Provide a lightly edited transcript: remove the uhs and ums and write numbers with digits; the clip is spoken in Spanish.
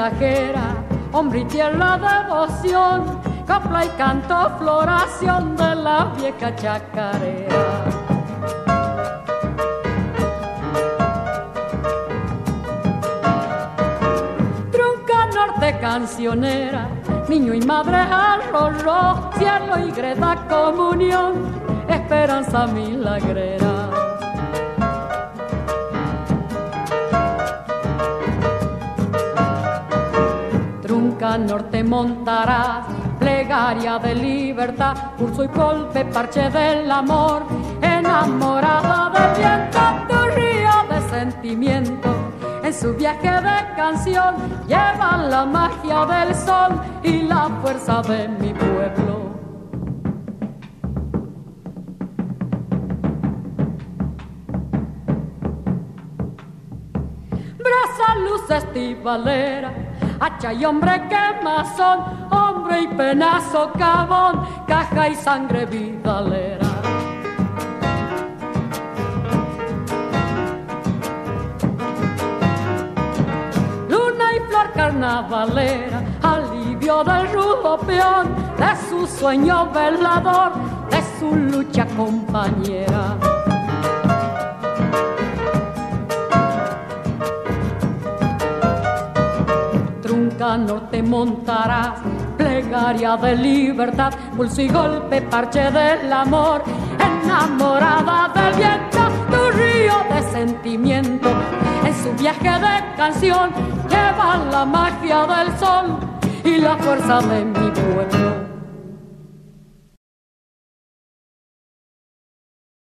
mensajera, hombre y tierra devoción, copla y canto, floración de la vieja chacarera. Trunca norte cancionera, niño y madre al rorró, cielo y greda comunión, esperanza milagrera. Trunca norte montarás, plegaria de libertad, curso y golpe, parche del amor, enamorada del viento, tu río de sentimiento. En su viaje de canción lleva la magia del sol y la fuerza de mi pueblo. Brasa, luz estivalera, hacha y hombre quemazón, hombre y penazo cabón, caja y sangre vidalera. Luna y flor carnavalera, alivio del rudo peón, de su sueño velador, de su lucha compañera. Trunca norte montarás, plegaria de libertad, pulso y golpe, parche del amor, enamorada del viento, tu río de sentimiento. En su viaje de canción lleva la magia del sol y la fuerza de mi pueblo.